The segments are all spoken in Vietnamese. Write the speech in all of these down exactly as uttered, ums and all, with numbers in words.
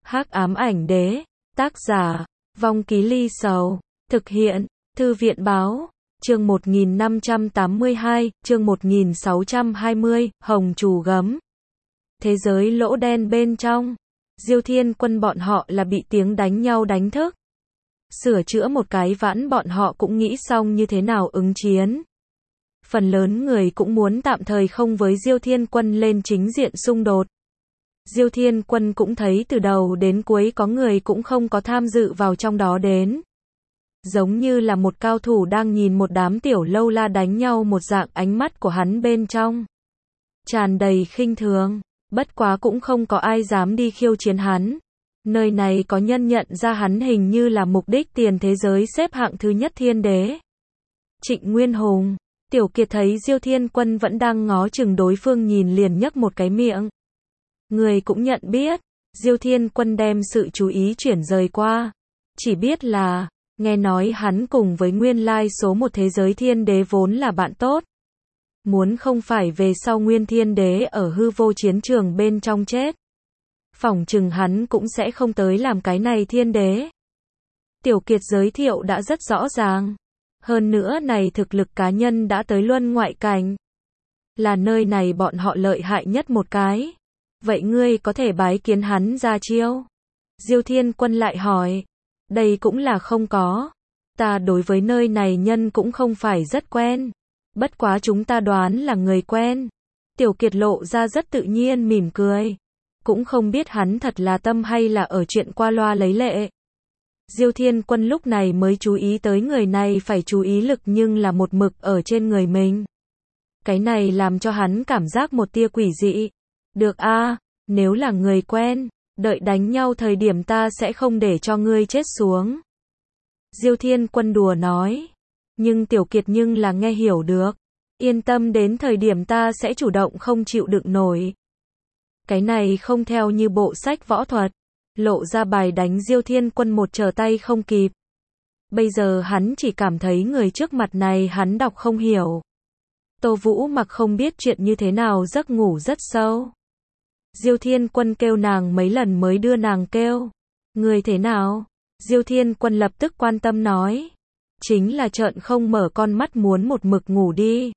Hắc ám ảnh đế, tác giả, Vong Ký Ly Sầu, thực hiện, Thư viện báo, chương một nghìn năm trăm tám mươi hai, chương một nghìn sáu trăm hai mươi, Hồng Trù Gấm. Thế giới lỗ đen bên trong, Diêu Thiên Quân bọn họ là bị tiếng đánh nhau đánh thức. Sửa chữa một cái vãn bọn họ cũng nghĩ xong như thế nào ứng chiến. Phần lớn người cũng muốn tạm thời không với Diêu Thiên Quân lên chính diện xung đột. Diêu Thiên Quân cũng thấy từ đầu đến cuối có người cũng không có tham dự vào trong đó đến. Giống như là một cao thủ đang nhìn một đám tiểu lâu la đánh nhau một dạng, ánh mắt của hắn bên trong tràn đầy khinh thường, bất quá cũng không có ai dám đi khiêu chiến hắn. Nơi này có nhân nhận ra hắn hình như là mục đích tiền thế giới xếp hạng thứ nhất thiên đế. Trịnh Nguyên Hùng, Tiểu Kiệt thấy Diêu Thiên Quân vẫn đang ngó chừng đối phương nhìn liền nhấc một cái miệng. Người cũng nhận biết, Diêu Thiên Quân đem sự chú ý chuyển rời qua. Chỉ biết là, nghe nói hắn cùng với nguyên lai số một thế giới thiên đế vốn là bạn tốt. Muốn không phải về sau nguyên thiên đế ở hư vô chiến trường bên trong chết, phỏng chừng hắn cũng sẽ không tới làm cái này thiên đế. Tiểu Kiệt giới thiệu đã rất rõ ràng. Hơn nữa này thực lực cá nhân đã tới luân ngoại cảnh. Là nơi này bọn họ lợi hại nhất một cái. Vậy ngươi có thể bái kiến hắn ra chiêu? Diêu Thiên Quân lại hỏi. Đây cũng là không có. Ta đối với nơi này nhân cũng không phải rất quen. Bất quá chúng ta đoán là người quen. Tiểu Kiệt lộ ra rất tự nhiên mỉm cười. Cũng không biết hắn thật là tâm hay là ở chuyện qua loa lấy lệ. Diêu Thiên Quân lúc này mới chú ý tới người này phải chú ý lực nhưng là một mực ở trên người mình. Cái này làm cho hắn cảm giác một tia quỷ dị. Được a, à, nếu là người quen, đợi đánh nhau thời điểm ta sẽ không để cho ngươi chết xuống. Diêu Thiên Quân đùa nói. Nhưng Tiểu Kiệt nhưng là nghe hiểu được. Yên tâm, đến thời điểm ta sẽ chủ động không chịu đựng nổi. Cái này không theo như bộ sách võ thuật. Lộ ra bài đánh Diêu Thiên Quân một trở tay không kịp. Bây giờ hắn chỉ cảm thấy người trước mặt này hắn đọc không hiểu. Tô Vũ Mặc không biết chuyện như thế nào, giấc ngủ rất sâu. Diêu Thiên Quân kêu nàng mấy lần mới đưa nàng kêu. Người thế nào? Diêu Thiên Quân lập tức quan tâm nói. Chính là trợn không mở con mắt muốn một mực ngủ đi.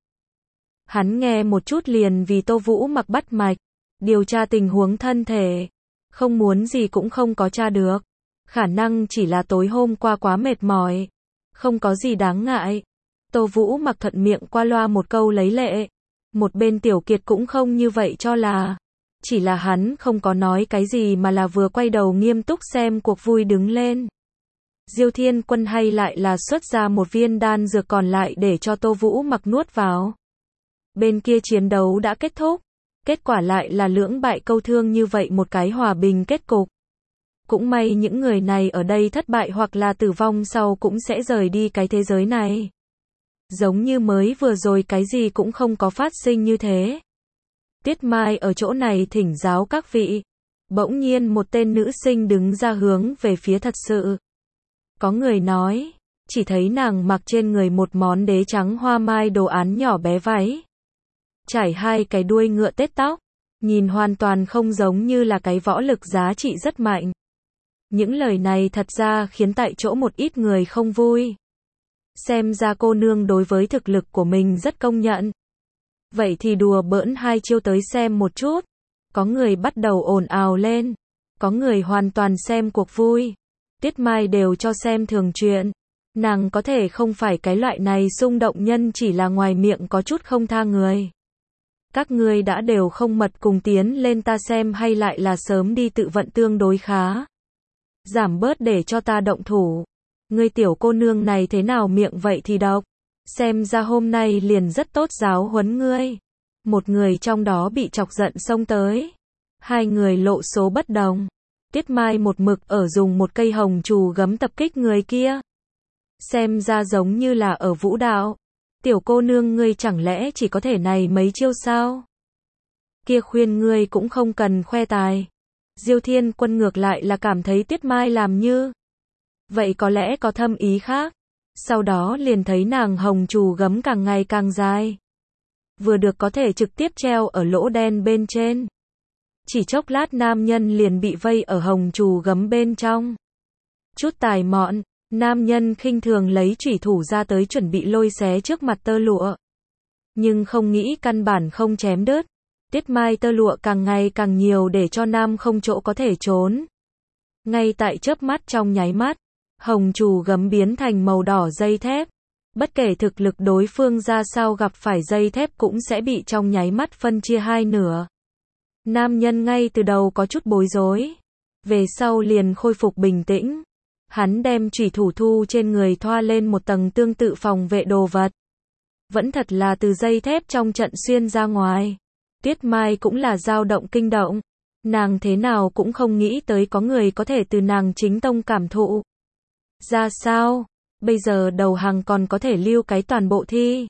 Hắn nghe một chút liền vì Tô Vũ Mặc bắt mạch. Điều tra tình huống thân thể. Không muốn gì cũng không có tra được. Khả năng chỉ là tối hôm qua quá mệt mỏi. Không có gì đáng ngại. Tô Vũ Mặc thuận miệng qua loa một câu lấy lệ. Một bên Tiểu Kiệt cũng không như vậy cho là. Chỉ là hắn không có nói cái gì mà là vừa quay đầu nghiêm túc xem cuộc vui đứng lên. Diêu Thiên Quân hay lại là xuất ra một viên đan dược còn lại để cho Tô Vũ Mặc nuốt vào. Bên kia chiến đấu đã kết thúc. Kết quả lại là lưỡng bại câu thương, như vậy một cái hòa bình kết cục. Cũng may những người này ở đây thất bại hoặc là tử vong sau cũng sẽ rời đi cái thế giới này. Giống như mới vừa rồi cái gì cũng không có phát sinh như thế. Tiết Mai ở chỗ này thỉnh giáo các vị. Bỗng nhiên một tên nữ sinh đứng ra hướng về phía thật sự. Có người nói, chỉ thấy nàng mặc trên người một món đế trắng hoa mai đồ án nhỏ bé váy. Trải hai cái đuôi ngựa tết tóc, nhìn hoàn toàn không giống như là cái võ lực giá trị rất mạnh. Những lời này thật ra khiến tại chỗ một ít người không vui. Xem ra cô nương đối với thực lực của mình rất công nhận. Vậy thì đùa bỡn hai chiêu tới xem một chút. Có người bắt đầu ồn ào lên. Có người hoàn toàn xem cuộc vui. Tiết Mai đều cho xem thường chuyện. Nàng có thể không phải cái loại này xung động nhân, chỉ là ngoài miệng có chút không tha người. Các ngươi đã đều không mật cùng tiến lên ta xem hay lại là sớm đi tự vận tương đối khá. Giảm bớt để cho ta động thủ. Ngươi tiểu cô nương này thế nào miệng vậy thì độc. Xem ra hôm nay liền rất tốt giáo huấn ngươi. Một người trong đó bị chọc giận xông tới. Hai người lộ số bất đồng. Tiết Mai một mực ở dùng một cây hồng trù gấm tập kích người kia. Xem ra giống như là ở vũ đạo. Tiểu cô nương ngươi chẳng lẽ chỉ có thể này mấy chiêu sao? Kia khuyên ngươi cũng không cần khoe tài. Diêu Thiên Quân ngược lại là cảm thấy Tiết Mai làm như vậy có lẽ có thâm ý khác. Sau đó liền thấy nàng hồng trù gấm càng ngày càng dài. Vừa được có thể trực tiếp treo ở lỗ đen bên trên. Chỉ chốc lát nam nhân liền bị vây ở hồng trù gấm bên trong. Chút tài mọn, nam nhân khinh thường lấy chủy thủ ra tới chuẩn bị lôi xé trước mặt tơ lụa. Nhưng không nghĩ căn bản không chém đứt. Tiết mai tơ lụa càng ngày càng nhiều để cho nam không chỗ có thể trốn. Ngay tại chớp mắt trong nháy mắt, hồng trù gấm biến thành màu đỏ dây thép. Bất kể thực lực đối phương ra sao gặp phải dây thép cũng sẽ bị trong nháy mắt phân chia hai nửa. Nam nhân ngay từ đầu có chút bối rối. Về sau liền khôi phục bình tĩnh. Hắn đem chủy thủ thu trên người thoa lên một tầng tương tự phòng vệ đồ vật. Vẫn thật là từ dây thép trong trận xuyên ra ngoài. Tiết Mai cũng là dao động kinh động. Nàng thế nào cũng không nghĩ tới có người có thể từ nàng chính tông cảm thụ. Ra sao? Bây giờ đầu hàng còn có thể lưu cái toàn bộ thi.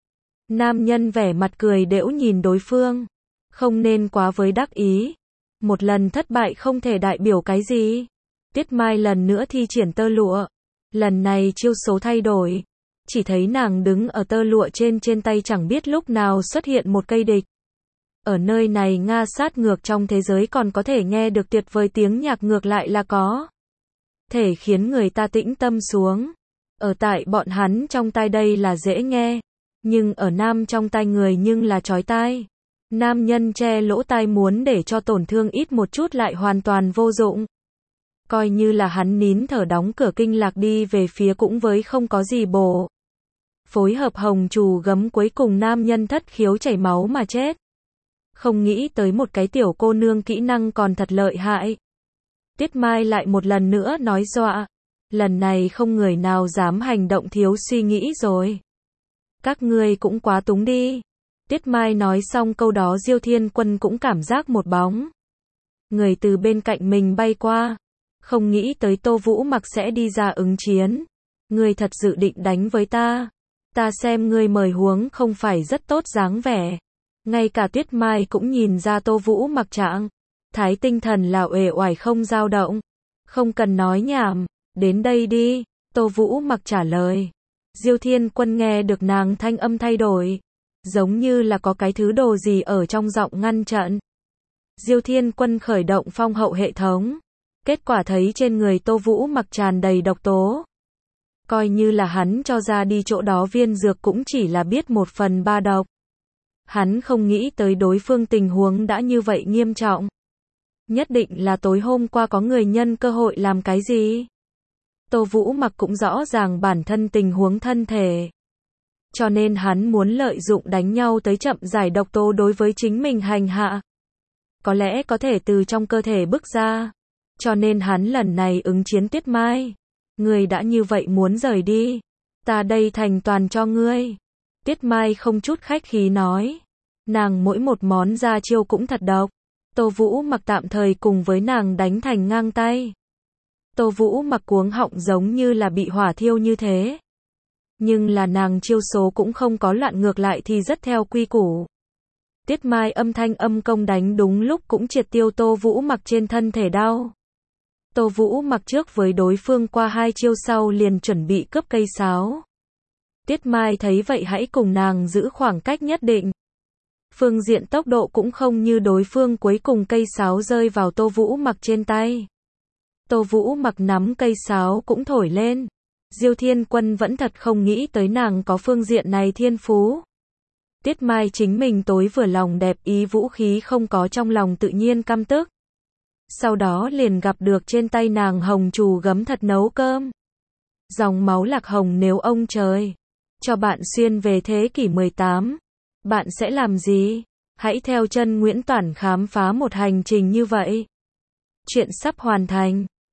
Nam nhân vẻ mặt cười đễu nhìn đối phương. Không nên quá với đắc ý. Một lần thất bại không thể đại biểu cái gì. Tiết Mai lần nữa thi triển tơ lụa. Lần này chiêu số thay đổi. Chỉ thấy nàng đứng ở tơ lụa trên trên tay chẳng biết lúc nào xuất hiện một cây địch. Ở nơi này Nga sát ngược trong thế giới còn có thể nghe được tuyệt vời tiếng nhạc ngược lại là có. Thể khiến người ta tĩnh tâm xuống. Ở tại bọn hắn trong tai đây là dễ nghe. Nhưng ở nam trong tai người nhưng là chói tai. Nam nhân che lỗ tai muốn để cho tổn thương ít một chút lại hoàn toàn vô dụng. Coi như là hắn nín thở đóng cửa kinh lạc đi về phía cũng với không có gì bổ. Phối hợp hồng trù gấm cuối cùng nam nhân thất khiếu chảy máu mà chết. Không nghĩ tới một cái tiểu cô nương kỹ năng còn thật lợi hại. Tiết Mai lại một lần nữa nói dọa. Lần này không người nào dám hành động thiếu suy nghĩ rồi. Các ngươi cũng quá túng đi. Tiết Mai nói xong câu đó Diêu Thiên Quân cũng cảm giác một bóng. Người từ bên cạnh mình bay qua. Không nghĩ tới Tô Vũ Mặc sẽ đi ra ứng chiến. Ngươi thật dự định đánh với ta. Ta xem ngươi mời huống không phải rất tốt dáng vẻ. Ngay cả Tiết Mai cũng nhìn ra Tô Vũ Mặc trạng thái tinh thần là uể oải không dao động. Không cần nói nhảm, đến đây đi, Tô Vũ Mặc trả lời. Diêu Thiên Quân nghe được nàng thanh âm thay đổi. Giống như là có cái thứ đồ gì ở trong giọng ngăn trận. Diêu Thiên Quân khởi động phong hậu hệ thống. Kết quả thấy trên người Tô Vũ Mặc tràn đầy độc tố. Coi như là hắn cho ra đi chỗ đó viên dược cũng chỉ là biết một phần ba độc. Hắn không nghĩ tới đối phương tình huống đã như vậy nghiêm trọng. Nhất định là tối hôm qua có người nhân cơ hội làm cái gì. Tô Vũ Mặc cũng rõ ràng bản thân tình huống thân thể. Cho nên hắn muốn lợi dụng đánh nhau tới chậm giải độc tố đối với chính mình hành hạ. Có lẽ có thể từ trong cơ thể bức ra. Cho nên hắn lần này ứng chiến Tiết Mai. Ngươi đã như vậy muốn rời đi. Ta đây thành toàn cho ngươi. Tiết Mai không chút khách khí nói. Nàng mỗi một món ra chiêu cũng thật độc. Tô Vũ Mặc tạm thời cùng với nàng đánh thành ngang tay. Tô Vũ Mặc cuống họng giống như là bị hỏa thiêu như thế. Nhưng là nàng chiêu số cũng không có loạn ngược lại thì rất theo quy củ. Tiết Mai âm thanh âm công đánh đúng lúc cũng triệt tiêu Tô Vũ Mặc trên thân thể đau. Tô Vũ Mặc trước với đối phương qua hai chiêu sau liền chuẩn bị cướp cây sáo. Tiết Mai thấy vậy hãy cùng nàng giữ khoảng cách nhất định. Phương diện tốc độ cũng không như đối phương cuối cùng cây sáo rơi vào Tô Vũ Mặc trên tay. Tô Vũ Mặc nắm cây sáo cũng thổi lên. Diêu Thiên Quân vẫn thật không nghĩ tới nàng có phương diện này thiên phú. Tiết Mai chính mình tối vừa lòng đẹp ý vũ khí không có trong lòng tự nhiên căm tức. Sau đó liền gặp được trên tay nàng hồng trù gấm thật nấu cơm. Dòng máu lạc hồng nếu ông trời cho bạn xuyên về thế kỷ mười tám, bạn sẽ làm gì? Hãy theo chân Nguyễn Toản khám phá một hành trình như vậy. Chuyện sắp hoàn thành.